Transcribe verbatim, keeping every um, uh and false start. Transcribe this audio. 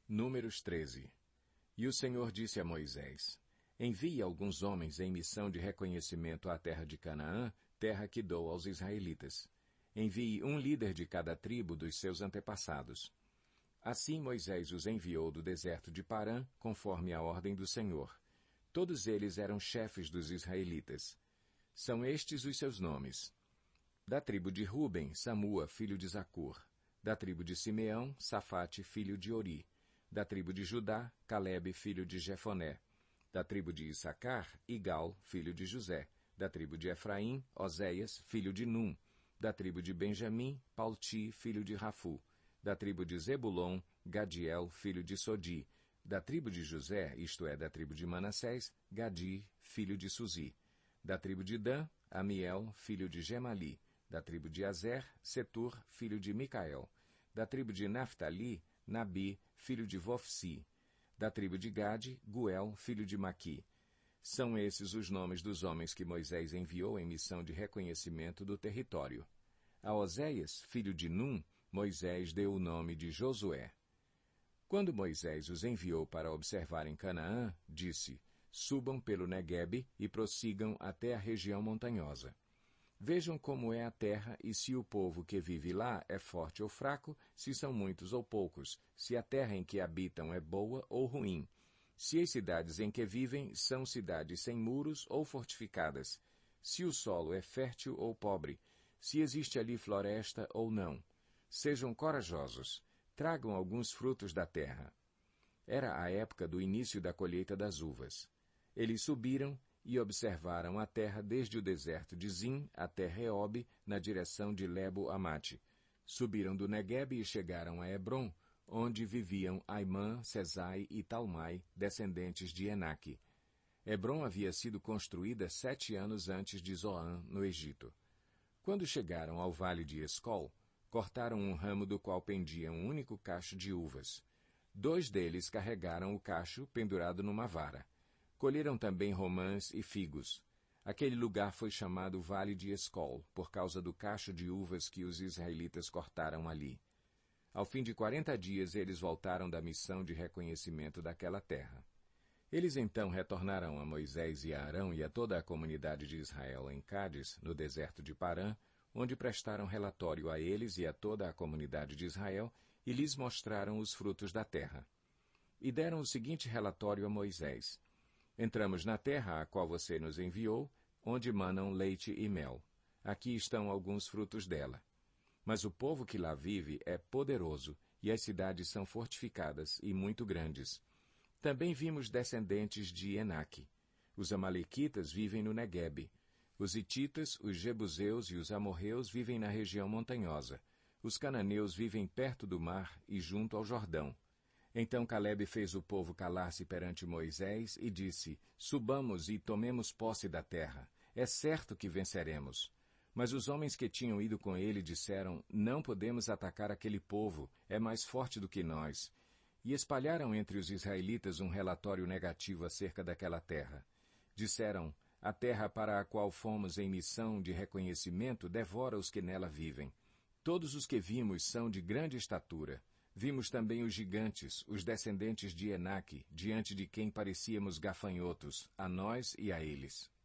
Números treze. E o Senhor disse a Moisés: Envie alguns homens em missão de reconhecimento à terra de Canaã, terra que dou aos israelitas. Envie um líder de cada tribo dos seus antepassados. Assim Moisés os enviou do deserto de Parã, conforme a ordem do Senhor. Todos eles eram chefes dos israelitas. São estes os seus nomes. Da tribo de Ruben, Samua, filho de Zacur. Da tribo de Simeão, Safate, filho de Ori. Da tribo de Judá, Calebe, filho de Jefoné. Da tribo de Issacar, Igal, filho de José. Da tribo de Efraim, Oséias, filho de Num. Da tribo de Benjamim, Palti, filho de Rafu. Da tribo de Zebulon, Gadiel, filho de Sodi. Da tribo de José, isto é, da tribo de Manassés, Gadi, filho de Suzi. Da tribo de Dan, Amiel, filho de Gemali. Da tribo de Azer, Setur, filho de Micael. Da tribo de Naphtali, Nabi, filho de Vofsi. Da tribo de Gade, Guel, filho de Maqui. São esses os nomes dos homens que Moisés enviou em missão de reconhecimento do território. A Oséias, filho de Num, Moisés deu o nome de Josué. Quando Moisés os enviou para observar em Canaã, disse: Subam pelo Neguebe e prossigam até a região montanhosa. Vejam como é a terra e se o povo que vive lá é forte ou fraco, se são muitos ou poucos, se a terra em que habitam é boa ou ruim, se as cidades em que vivem são cidades sem muros ou fortificadas, se o solo é fértil ou pobre, se existe ali floresta ou não. Sejam corajosos, tragam alguns frutos da terra. Era a época do início da colheita das uvas. Eles subiram e observaram a terra desde o deserto de Zim até Reob, na direção de Lebo-Amate. Subiram do Neguebe e chegaram a Hebron, onde viviam Aimã, Sesai e Talmai, descendentes de Enaque. Hebron havia sido construída sete anos antes de Zoan, no Egito. Quando chegaram ao vale de Escol, cortaram um ramo do qual pendia um único cacho de uvas. Dois deles carregaram o cacho pendurado numa vara. Colheram também romãs e figos. Aquele lugar foi chamado Vale de Escol, por causa do cacho de uvas que os israelitas cortaram ali. Ao fim de quarenta dias, eles voltaram da missão de reconhecimento daquela terra. Eles então retornaram a Moisés e a Arão e a toda a comunidade de Israel em Cádiz, no deserto de Parã, onde prestaram relatório a eles e a toda a comunidade de Israel e lhes mostraram os frutos da terra. E deram o seguinte relatório a Moisés: Entramos na terra a qual você nos enviou, onde manam leite e mel. Aqui estão alguns frutos dela. Mas o povo que lá vive é poderoso, e as cidades são fortificadas e muito grandes. Também vimos descendentes de Enaque. Os amalequitas vivem no Neguebe. Os hititas, os jebuseus e os amorreus vivem na região montanhosa. Os cananeus vivem perto do mar e junto ao Jordão. Então Calebe fez o povo calar-se perante Moisés e disse: Subamos e tomemos posse da terra. É certo que venceremos. Mas os homens que tinham ido com ele disseram: Não podemos atacar aquele povo, é mais forte do que nós. E espalharam entre os israelitas um relatório negativo acerca daquela terra. Disseram: A terra para a qual fomos em missão de reconhecimento devora os que nela vivem. Todos os que vimos são de grande estatura. Vimos também os gigantes, os descendentes de Enaque, diante de quem parecíamos gafanhotos, a nós e a eles.